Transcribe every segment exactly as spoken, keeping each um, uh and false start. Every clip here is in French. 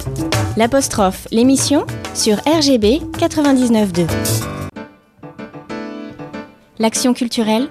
L'apostrophe, l'émission sur R G B quatre-vingt-dix-neuf point deux. L'action culturelle.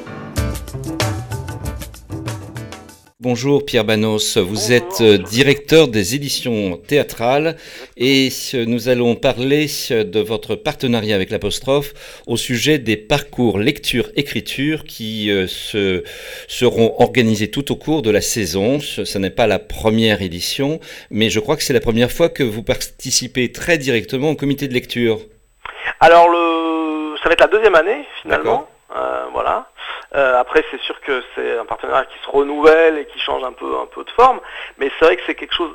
Bonjour Pierre Banos, vous êtes directeur des éditions théâtrales et nous allons parler de votre partenariat avec l'apostrophe au sujet des parcours lecture-écriture qui se, seront organisés tout au cours de la saison. Ce n'est pas la première édition, mais je crois que c'est la première fois que vous participez très directement au comité de lecture. Alors le, ça va être la deuxième année finalement, euh, voilà. Euh, après, c'est sûr que c'est un partenariat qui se renouvelle et qui change un peu, un peu de forme, mais c'est vrai que c'est quelque chose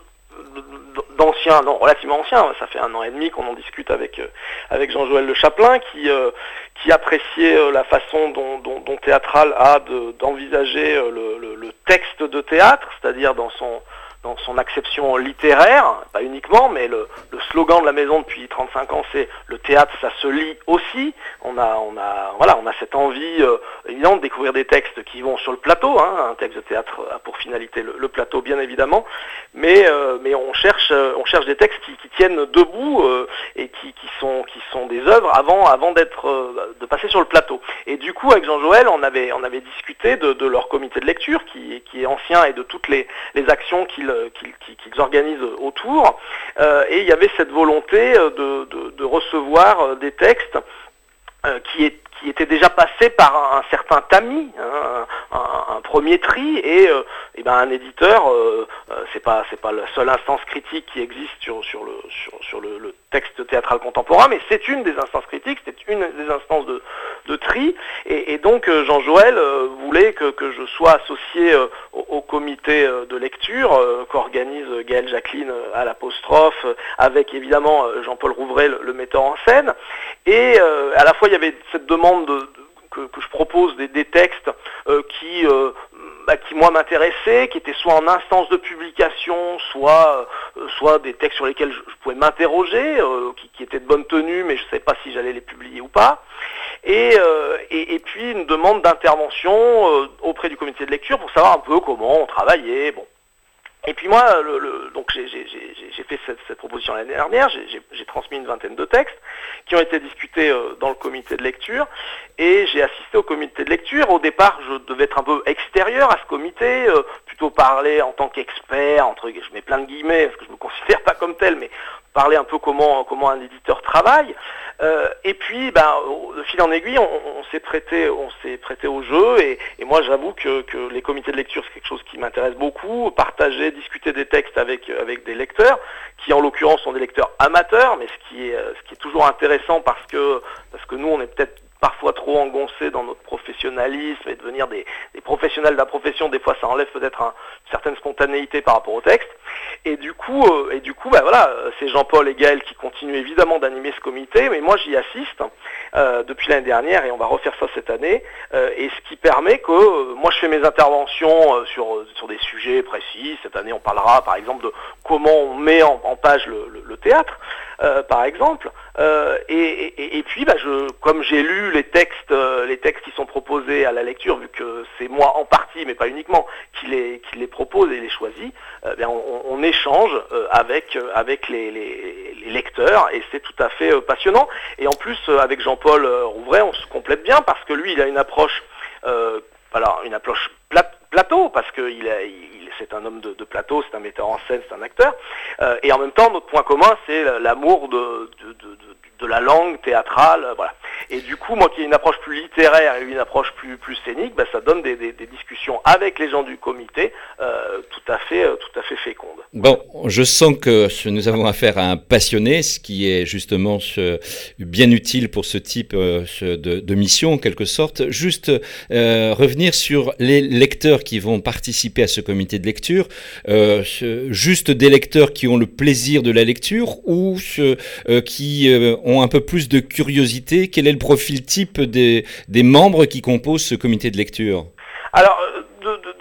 d'ancien, non, relativement ancien. Ça fait un an et demi qu'on en discute avec avec Jean-Joël Le Chapelain, qui euh, qui appréciait la façon dont, dont, dont Théâtral a de, d'envisager le, le, le texte de théâtre, c'est-à-dire dans son dans son acception littéraire, pas uniquement, mais le, le slogan de la maison depuis trente-cinq ans, c'est le théâtre, ça se lit aussi. On a, on a, voilà, on a cette envie euh, évidemment de découvrir des textes qui vont sur le plateau. Hein, un texte de théâtre a pour finalité le, le plateau, bien évidemment, mais euh, mais on cherche, on cherche des textes qui, qui tiennent debout euh, et qui, qui sont qui sont des œuvres avant avant d'être euh, de passer sur le plateau. Et du coup, avec Jean-Joël, on avait on avait discuté de, de leur comité de lecture qui qui est ancien et de toutes les les actions qu'ils qu'ils qu'ils organisent autour, euh, et il y avait cette volonté de, de, de recevoir des textes euh, qui, est, qui étaient déjà passés par un, un certain tamis, hein, un, un premier tri, et, euh, et ben un éditeur, euh, c'est pas c'est pas la seule instance critique qui existe sur sur le sur, sur le, le texte théâtral contemporain, mais c'est une des instances critiques, c'est une des instances de de tri, et, et donc Jean-Joël euh, voulait que, que je sois associé euh, au, au comité de lecture euh, qu'organise Gaëlle Jacqueline à l'apostrophe, avec évidemment Jean-Paul Rouvray, le, le metteur en scène, et euh, à la fois il y avait cette demande de, de, que, que je propose des, des textes euh, qui euh, Bah, qui moi m'intéressaient, qui étaient soit en instance de publication, soit euh, soit des textes sur lesquels je, je pouvais m'interroger, euh, qui, qui étaient de bonne tenue, mais je ne savais pas si j'allais les publier ou pas. Et, euh, et, et puis une demande d'intervention euh, auprès du comité de lecture pour savoir un peu comment on travaillait. Bon. Et puis moi, le, le, donc j'ai, j'ai, j'ai, j'ai fait cette, cette proposition l'année dernière, j'ai, j'ai, j'ai transmis une vingtaine de textes qui ont été discutés euh, dans le comité de lecture, et j'ai assisté au comité de lecture. Au départ, je devais être un peu extérieur à ce comité, euh, plutôt parler en tant qu'expert, entre, je mets plein de guillemets, parce que je ne me considère pas comme tel, mais parler un peu comment comment un éditeur travaille. Euh, et puis, ben, de fil en aiguille, on, on s'est prêté, on s'est prêté au jeu. Et, et moi, j'avoue que, que les comités de lecture, c'est quelque chose qui m'intéresse beaucoup. Partager, discuter des textes avec avec des lecteurs, qui en l'occurrence sont des lecteurs amateurs, mais ce qui est ce qui est toujours intéressant parce que parce que nous, on est peut-être parfois trop engoncés dans notre professionnalisme et devenir des, des professionnels de la profession, des fois ça enlève peut-être un, une certaine spontanéité par rapport au texte. Et du coup, euh, et du coup, bah voilà, c'est Jean-Paul et Gaëlle qui continuent évidemment d'animer ce comité, mais moi j'y assiste euh, depuis l'année dernière et on va refaire ça cette année. Euh, et ce qui permet que euh, moi je fais mes interventions euh, sur sur des sujets précis. Cette année, on parlera par exemple de comment on met en, en page le, le, le théâtre, euh, par exemple. Euh, et, et, et puis, bah, je, comme j'ai lu les textes, euh, les textes qui sont proposés à la lecture, vu que c'est moi en partie, mais pas uniquement, qui les, qui les propose et les choisit, euh, bien, on, on échange euh, avec, euh, avec les, les, les lecteurs, et c'est tout à fait euh, passionnant. Et en plus, euh, avec Jean-Paul euh, Rouvray, on se complète bien parce que lui, il a une approche, euh, alors une approche plate, plateau, parce que il a, il, c'est un homme de, de plateau, c'est un metteur en scène, c'est un acteur, euh, et en même temps, notre point commun, c'est l'amour de, de, de, de de la langue théâtrale, euh, voilà. Et du coup, moi qui ai une approche plus littéraire et une approche plus plus scénique, bah, ça donne des, des, des discussions avec les gens du comité euh, tout à fait euh, tout à fait fécondes. Bon, je sens que nous avons affaire à un passionné, ce qui est justement ce, bien utile pour ce type euh, de, de mission en quelque sorte. Juste euh, revenir sur les lecteurs qui vont participer à ce comité de lecture, euh, ce, juste des lecteurs qui ont le plaisir de la lecture ou ce, euh, qui euh, ont un peu plus de curiosité. Quel est le profil type des, des membres qui composent ce comité de lecture ? Alors, de, de,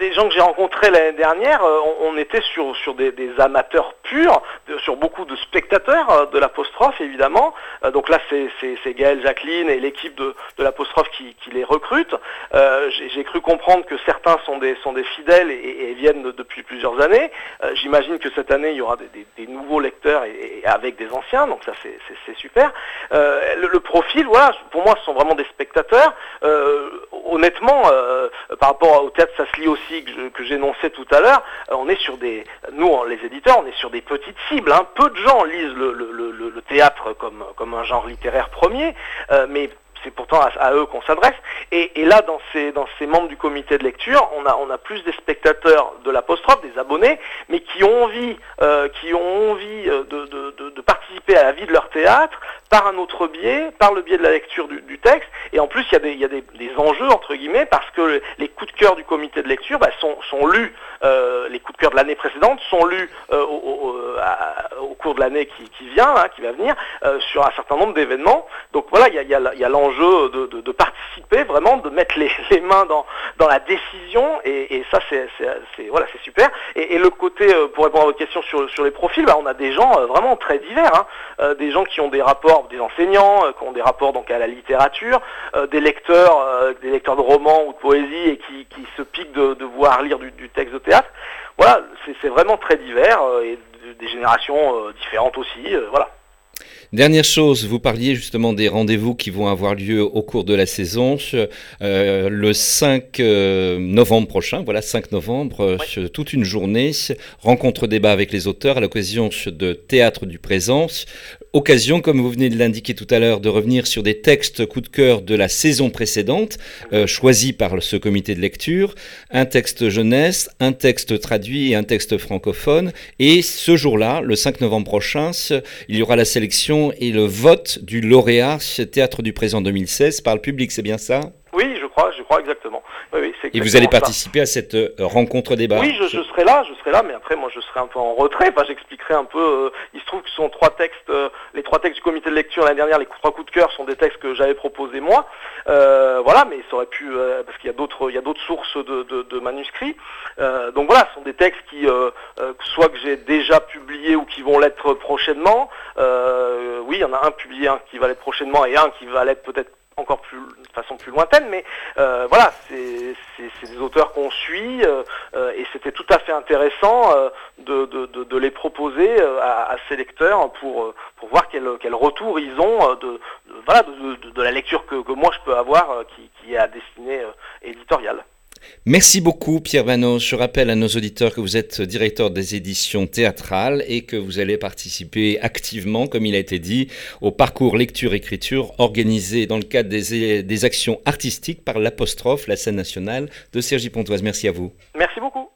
des gens que j'ai rencontrés l'année dernière, euh, on, on était sur, sur des, des amateurs purs, de, sur beaucoup de spectateurs euh, de l'apostrophe évidemment. Euh, donc là c'est, c'est, c'est Gaël, Jacqueline et l'équipe de, de l'apostrophe qui, qui les recrute. Euh, j'ai, j'ai cru comprendre que certains sont des, sont des fidèles et, et viennent de, depuis plusieurs années. Euh, j'imagine que cette année il y aura des, des, des nouveaux lecteurs et, et avec des anciens, donc ça c'est, c'est, c'est super. Euh, le, le profil, voilà, pour moi ce sont vraiment des spectateurs. Euh, honnêtement, euh, par rapport au théâtre, ça se lit aussi que, je, que j'énonçais tout à l'heure, euh, on est sur des, nous les éditeurs, on est sur des petites cibles, hein. Peu de gens lisent le, le, le, le théâtre comme, comme un genre littéraire premier, euh, mais c'est pourtant à, à eux qu'on s'adresse. Et, et là, dans ces, dans ces membres du comité de lecture, on a, on a plus des spectateurs de l'apostrophe, des abonnés, mais qui ont envie, euh, qui ont envie de, de, de, de participer à la vie de leur théâtre par un autre biais, par le biais de la lecture du, du texte. Et en plus, il y a des, il y a des, des enjeux, entre guillemets, parce que les coups de cœur du comité de lecture bah, sont, sont lus, euh, les coups de cœur de l'année précédente sont lus euh, au, au, à, au cours de l'année qui, qui vient, hein, qui va venir, euh, sur un certain nombre d'événements. Donc voilà, il y a, il y a, il y a l'enjeu De, de, de participer vraiment, de mettre les, les mains dans, dans la décision et, et ça c'est, c'est, c'est, voilà, c'est super. Et, et le côté, euh, pour répondre à votre question sur, sur les profils, bah, on a des gens euh, vraiment très divers, hein. euh, des gens qui ont des rapports, des enseignants, euh, qui ont des rapports donc à la littérature, euh, des lecteurs, euh, des lecteurs de romans ou de poésie et qui, qui se piquent de, de voir lire du, du texte de théâtre. Voilà, c'est, c'est vraiment très divers euh, et des générations euh, différentes aussi, euh, voilà. Dernière chose, vous parliez justement des rendez-vous qui vont avoir lieu au cours de la saison. Euh, le cinq novembre prochain, voilà, cinq novembre, oui. Toute une journée, rencontre débat avec les auteurs à l'occasion de Théâtre du Présent. Occasion, comme vous venez de l'indiquer tout à l'heure, de revenir sur des textes coup de cœur de la saison précédente, euh, choisis par ce comité de lecture, un texte jeunesse, un texte traduit et un texte francophone. Et ce jour-là, le cinq novembre prochain, il y aura la sélection et le vote du lauréat Théâtre du Présent deux mille seize par le public, c'est bien ça ? Oui, je crois, je crois exactement. Oui, oui, c'est exactement. Et vous allez ça. participer à cette euh, rencontre débat. Oui, je, je serai là, je serai là, mais après moi je serai un peu en retrait. Enfin, j'expliquerai un peu. Euh, il se trouve que ce sont trois textes, euh, les trois textes du comité de lecture l'année dernière, les trois coups de cœur sont des textes que j'avais proposés moi. Euh, voilà, mais ça aurait pu, euh, parce qu'il y a d'autres, il y a d'autres sources de, de, de manuscrits. Euh, donc voilà, ce sont des textes qui, euh, euh, soit que j'ai déjà publiés ou qui vont l'être prochainement. Euh, oui, il y en a un publié, un qui va l'être prochainement et un qui va l'être peut-être encore plus de façon plus lointaine, mais euh, voilà, c'est, c'est, c'est des auteurs qu'on suit euh, euh, et c'était tout à fait intéressant euh, de, de, de, de les proposer euh, à, à ces lecteurs pour, pour voir quel, quel retour ils ont de, de, voilà, de, de, de la lecture que, que moi je peux avoir euh, qui, qui est à destinée euh, éditoriale. Merci beaucoup Pierre Vanos. Je rappelle à nos auditeurs que vous êtes directeur des éditions théâtrales et que vous allez participer activement, comme il a été dit, au parcours lecture-écriture organisé dans le cadre des, des actions artistiques par l'Apostrophe, la scène nationale de Cergy-Pontoise. Merci à vous. Merci beaucoup.